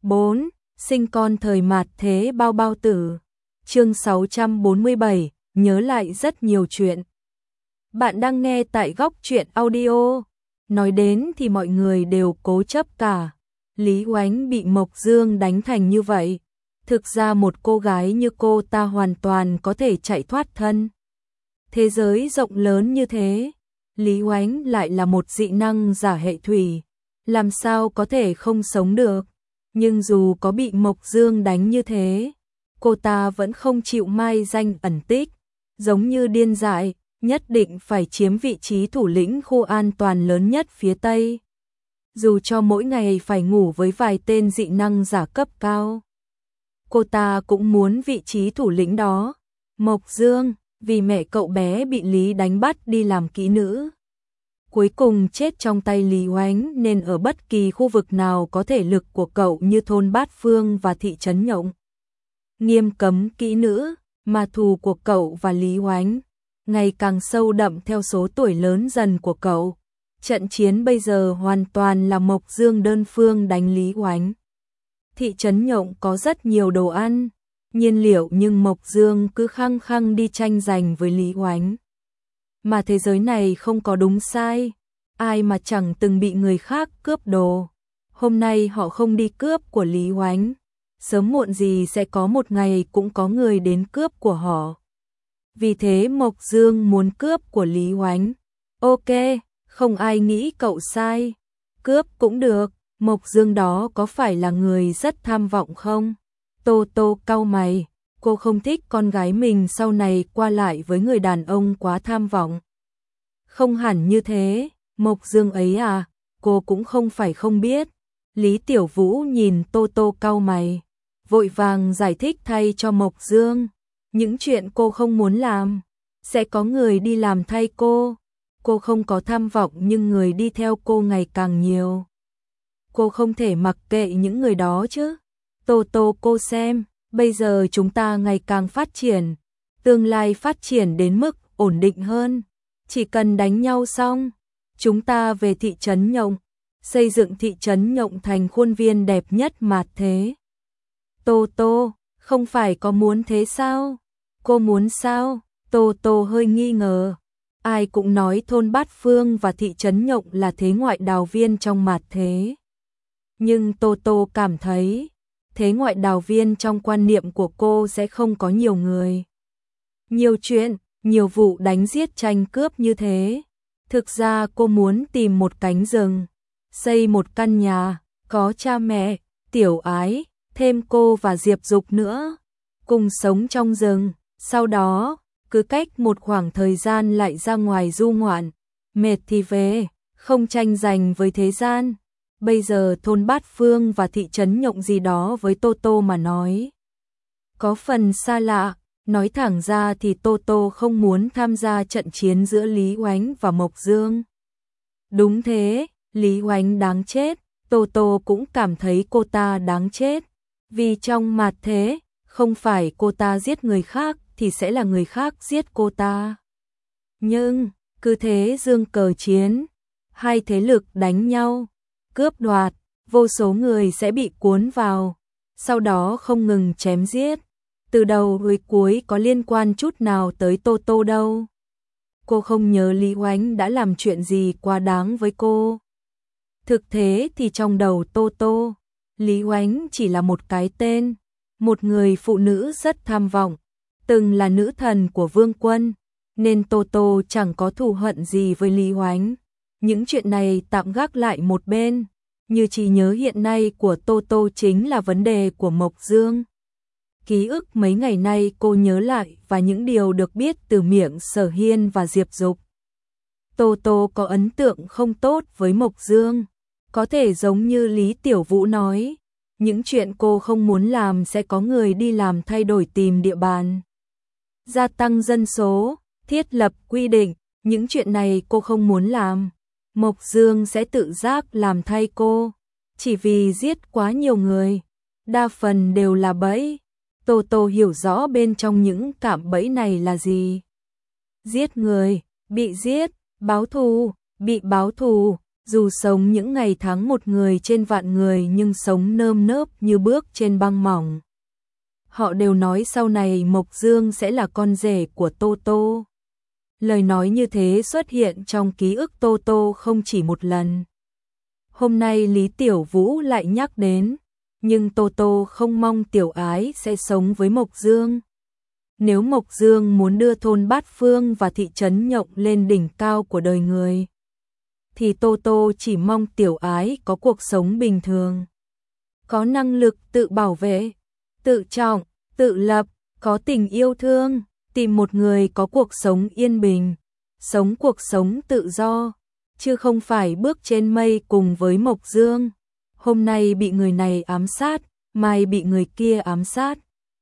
4. Sinh con thời mạt thế bao bao tử. Chương 647, nhớ lại rất nhiều chuyện. Bạn đang nghe tại Góc Truyện Audio. Nói đến thì mọi người đều cố chấp cả. Lý Oánh bị Mộc Dương đánh thành như vậy. Thực ra một cô gái như cô ta hoàn toàn có thể chạy thoát thân. Thế giới rộng lớn như thế, Lý Oánh lại là một dị năng giả hệ thủy. Làm sao có thể không sống được. Nhưng dù có bị Mộc Dương đánh như thế, cô ta vẫn không chịu mai danh ẩn tích, giống như điên dại, nhất định phải chiếm vị trí thủ lĩnh khu an toàn lớn nhất phía Tây. Dù cho mỗi ngày phải ngủ với vài tên dị năng giả cấp cao, cô ta cũng muốn vị trí thủ lĩnh đó. Mộc Dương, vì mẹ cậu bé bị Lý đánh bắt đi làm kỹ nữ, cuối cùng chết trong tay Lý Oánh, nên ở bất kỳ khu vực nào có thể lực của cậu như thôn Bát Phương và thị trấn Nhộng, nghiêm cấm kỹ nữ, mà thù của cậu và Lý Oánh ngày càng sâu đậm theo số tuổi lớn dần của cậu. Trận chiến bây giờ hoàn toàn là Mộc Dương đơn phương đánh Lý Oánh. Thị trấn Nhộng có rất nhiều đồ ăn, nhiên liệu, nhưng Mộc Dương cứ khăng khăng đi tranh giành với Lý Oánh. Mà thế giới này không có đúng sai, ai mà chẳng từng bị người khác cướp đồ. Hôm nay họ không đi cướp của Lý Oánh, sớm muộn gì sẽ có một ngày cũng có người đến cướp của họ. Vì thế Mộc Dương muốn cướp của Lý Oánh. Ok, không ai nghĩ cậu sai. Cướp cũng được, Mộc Dương đó có phải là người rất tham vọng không? Tô Tô cau mày, cô không thích con gái mình sau này qua lại với người đàn ông quá tham vọng. Không hẳn như thế, Mộc Dương ấy à, cô cũng không phải không biết. Lý Tiểu Vũ nhìn Tô Tô cau mày, vội vàng giải thích thay cho Mộc Dương. Những chuyện cô không muốn làm, sẽ có người đi làm thay cô. Cô không có tham vọng nhưng người đi theo cô ngày càng nhiều. Cô không thể mặc kệ những người đó chứ. Tô Tô, cô xem, bây giờ chúng ta ngày càng phát triển, tương lai phát triển đến mức ổn định hơn. Chỉ cần đánh nhau xong, chúng ta về thị trấn Nhộng, xây dựng thị trấn Nhộng thành khuôn viên đẹp nhất mạt thế. Tô Tô, không phải có muốn thế sao? Cô muốn sao? Tô Tô hơi nghi ngờ. Ai cũng nói thôn Bát Phương và thị trấn Nhộng là thế ngoại đào viên trong mạt thế. Nhưng Tô Tô cảm thấy, thế ngoại đào viên trong quan niệm của cô sẽ không có nhiều người, nhiều chuyện, nhiều vụ đánh giết tranh cướp như thế. Thực ra cô muốn tìm một cánh rừng, xây một căn nhà, có cha mẹ, Tiểu Ái, thêm cô và Diệp Dục nữa, cùng sống trong rừng. Sau đó, cứ cách một khoảng thời gian lại ra ngoài du ngoạn, mệt thì về, không tranh giành với thế gian. Bây giờ thôn Bát Phương và thị trấn Nhộng gì đó với Tô Tô mà nói có phần xa lạ. Nói thẳng ra thì Tô Tô không muốn tham gia trận chiến giữa Lý Oánh và Mộc Dương. Đúng thế, Lý Oánh đáng chết, Tô Tô cũng cảm thấy cô ta đáng chết. Vì trong mạt thế, không phải cô ta giết người khác thì sẽ là người khác giết cô ta. Nhưng, cứ thế dương cờ chiến, hai thế lực đánh nhau, cướp đoạt, vô số người sẽ bị cuốn vào, sau đó không ngừng chém giết. Từ đầu tới cuối có liên quan chút nào tới Tô Tô đâu. Cô không nhớ Lý Oánh đã làm chuyện gì quá đáng với cô. Thực tế thì trong đầu Tô Tô, Lý Oánh chỉ là một cái tên, một người phụ nữ rất tham vọng, từng là nữ thần của vương quân, nên Tô Tô chẳng có thù hận gì với Lý Oánh. Những chuyện này tạm gác lại một bên, như trí nhớ hiện nay của Tô Tô chính là vấn đề của Mộc Dương. Ký ức mấy ngày nay cô nhớ lại và những điều được biết từ miệng Sở Hiên và Diệp Dục. Tô Tô có ấn tượng không tốt với Mộc Dương, có thể giống như Lý Tiểu Vũ nói, những chuyện cô không muốn làm sẽ có người đi làm thay đổi, tìm địa bàn, gia tăng dân số, thiết lập quy định. Những chuyện này cô không muốn làm, Mộc Dương sẽ tự giác làm thay cô, chỉ vì giết quá nhiều người, đa phần đều là bẫy. Tô Tô hiểu rõ bên trong những cạm bẫy này là gì. Giết người, bị giết, báo thù, bị báo thù, Dù sống những ngày tháng một người trên vạn người nhưng sống nơm nớp như bước trên băng mỏng. Họ đều nói sau này Mộc Dương sẽ là con rể của Tô Tô. Lời nói như thế xuất hiện trong ký ức Tô Tô không chỉ một lần. Hôm nay Lý Tiểu Vũ lại nhắc đến, nhưng Tô Tô không mong Tiểu Ái sẽ sống với Mộc Dương. Nếu Mộc Dương muốn đưa thôn Bát Phương và thị trấn Nhộng lên đỉnh cao của đời người, thì Tô Tô chỉ mong Tiểu Ái có cuộc sống bình thường, có năng lực tự bảo vệ, tự trọng, tự lập, có tình yêu thương, tìm một người có cuộc sống yên bình, sống cuộc sống tự do, chứ không phải bước trên mây cùng với Mộc Dương. Hôm nay bị người này ám sát, mai bị người kia ám sát.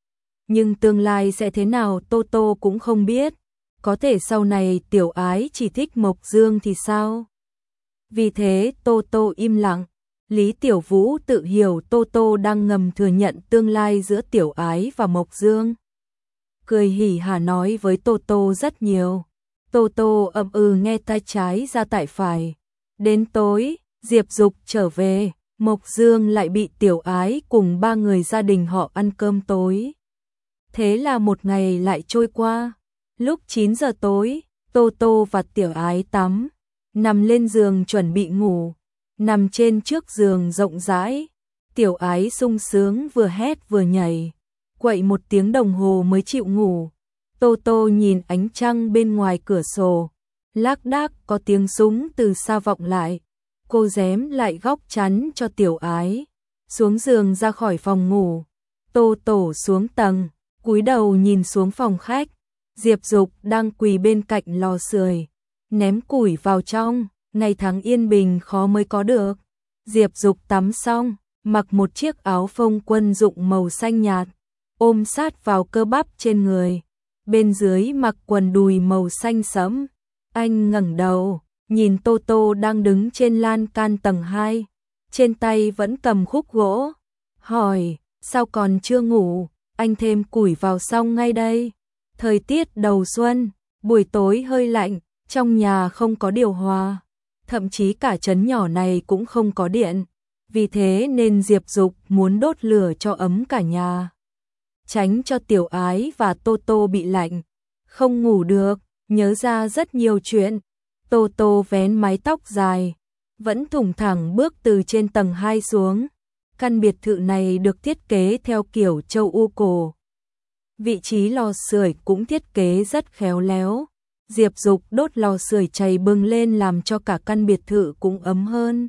Nhưng tương lai sẽ thế nào Tô Tô cũng không biết. Có thể sau này Tiểu Ái chỉ thích Mộc Dương thì sao? Vì thế Tô Tô im lặng. Lý Tiểu Vũ tự hiểu Tô Tô đang ngầm thừa nhận tương lai giữa Tiểu Ái và Mộc Dương. Cười hỉ hả nói với Tô Tô rất nhiều. Tô Tô ậm ừ nghe tai trái ra tai phải. Đến tối, Diệp Dục trở về, Mộc Dương lại bị Tiểu Ái cùng 3 người gia đình họ ăn cơm tối. Thế là một ngày lại trôi qua. Lúc 9 giờ tối, Tô Tô và Tiểu Ái tắm, nằm lên giường chuẩn bị ngủ. Nằm trên trước giường rộng rãi, Tiểu Ái sung sướng vừa hét vừa nhảy, quậy 1 tiếng đồng hồ mới chịu ngủ. Tô Tô nhìn ánh trăng bên ngoài cửa sổ, lác đác có tiếng súng từ xa vọng lại. Cô rém lại góc chắn cho Tiểu Ái, xuống giường ra khỏi phòng ngủ. Tô Tô xuống tầng, cúi đầu nhìn xuống phòng khách. Diệp Dục đang quỳ bên cạnh lò sưởi, ném củi vào trong. Ngày tháng yên bình khó mới có được. Diệp Dục tắm xong, mặc một chiếc áo phông quân dụng màu xanh nhạt, ôm sát vào cơ bắp trên người. Bên dưới mặc quần đùi màu xanh sẫm. Anh ngẩng đầu, nhìn Tô Tô đang đứng trên lan can tầng 2, trên tay vẫn cầm khúc gỗ. Hỏi, sao còn chưa ngủ? Anh thêm củi vào xong ngay đây. Thời tiết đầu xuân, buổi tối hơi lạnh, trong nhà không có điều hòa. Thậm chí cả trấn nhỏ này cũng không có điện. Vì thế nên Diệp Dục muốn đốt lửa cho ấm cả nhà, tránh cho Tiểu Ái và Tô Tô bị lạnh. Không ngủ được, nhớ ra rất nhiều chuyện. Tô Tô vén mái tóc dài, vẫn thủng thẳng bước từ trên tầng 2 xuống. Căn biệt thự này được thiết kế theo kiểu châu U cổ. Vị trí lò sưởi cũng thiết kế rất khéo léo. Diệp Dục đốt lò sưởi chày bừng lên làm cho cả căn biệt thự cũng ấm hơn.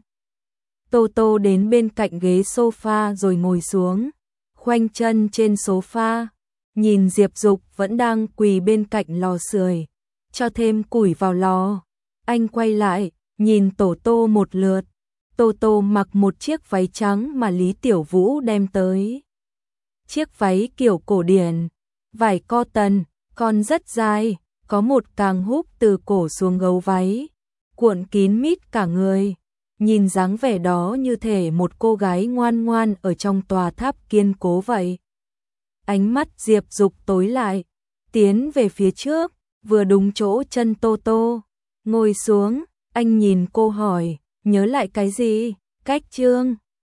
Tô Tô đến bên cạnh ghế sofa rồi ngồi xuống, khoanh chân trên sofa, nhìn Diệp Dục vẫn đang quỳ bên cạnh lò sưởi, cho thêm củi vào lò. Anh quay lại, nhìn Tô Tô một lượt. Tô Tô mặc một chiếc váy trắng mà Lý Tiểu Vũ đem tới. Chiếc váy kiểu cổ điển, vải cotton, còn rất dài, có một càng húp từ cổ xuống gấu váy, cuộn kín mít cả người. Nhìn dáng vẻ đó như thể một cô gái ngoan ngoan ở trong tòa tháp kiên cố vậy. Ánh mắt Diệp Dục tối lại, tiến về phía trước, vừa đúng chỗ chân Tô Tô. Ngồi xuống, anh nhìn cô hỏi, nhớ lại cái gì? Cách chương